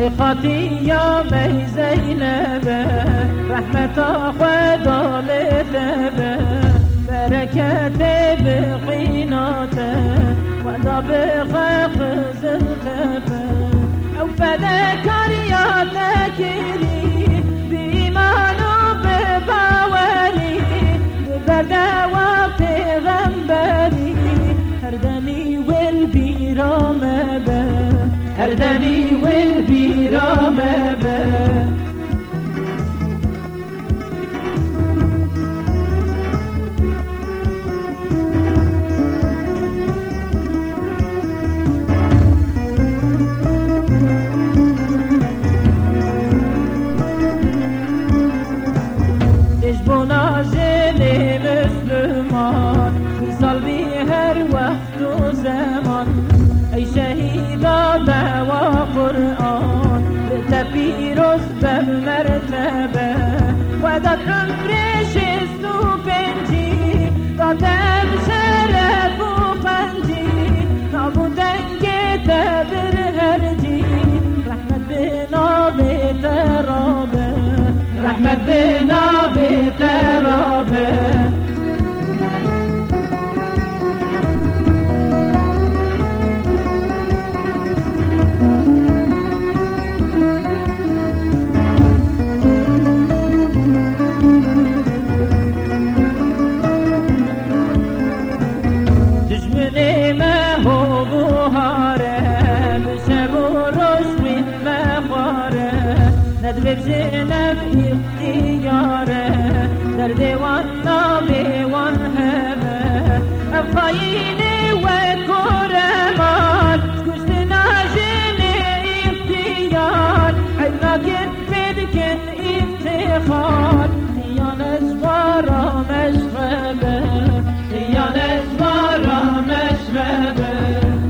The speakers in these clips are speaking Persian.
بخاطی یا می زینبه رحمت خدا لطبه برکت بقیناته ودا بخف زلتفه او فدکار یا تکیری بیمان و بباوری ببرده و پیغمبری هر دمی ول بیرامه به هر دمی ول بیرامه به مثال بی هر وقت و زمان ای شهیدا دعوا قرآن به پیروز به مرتبه و داد عمرش 65 دادم شرف و پنجی نابودنگ تبر هرجی رحمت به ناب ترابه رحمت به ناب ترابه بجنب اختیاره در دیوان نابیوان همه افقاین و کرمان کشت ناجن اختیار حیبناکن بدکن افتخار خیان ازوارا مشغبه خیان ازوارا مشغبه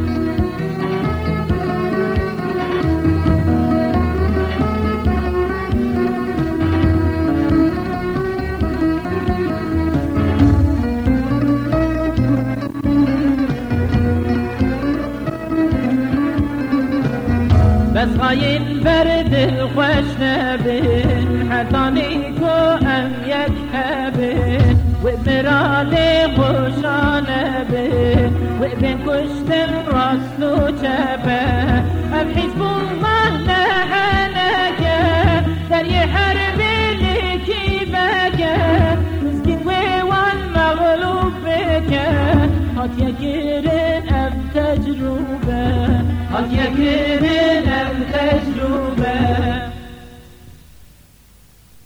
بس خاین بر دل خوش نبین حتانی کو ام یک هبین و مرال خوشان بین و بین کشتن راست و چپه ام حزب الله نهنکه در یه حرب لکی بگه مسکین ویوان مغلوب بکه هات یکرین اب تجربه هات یکرین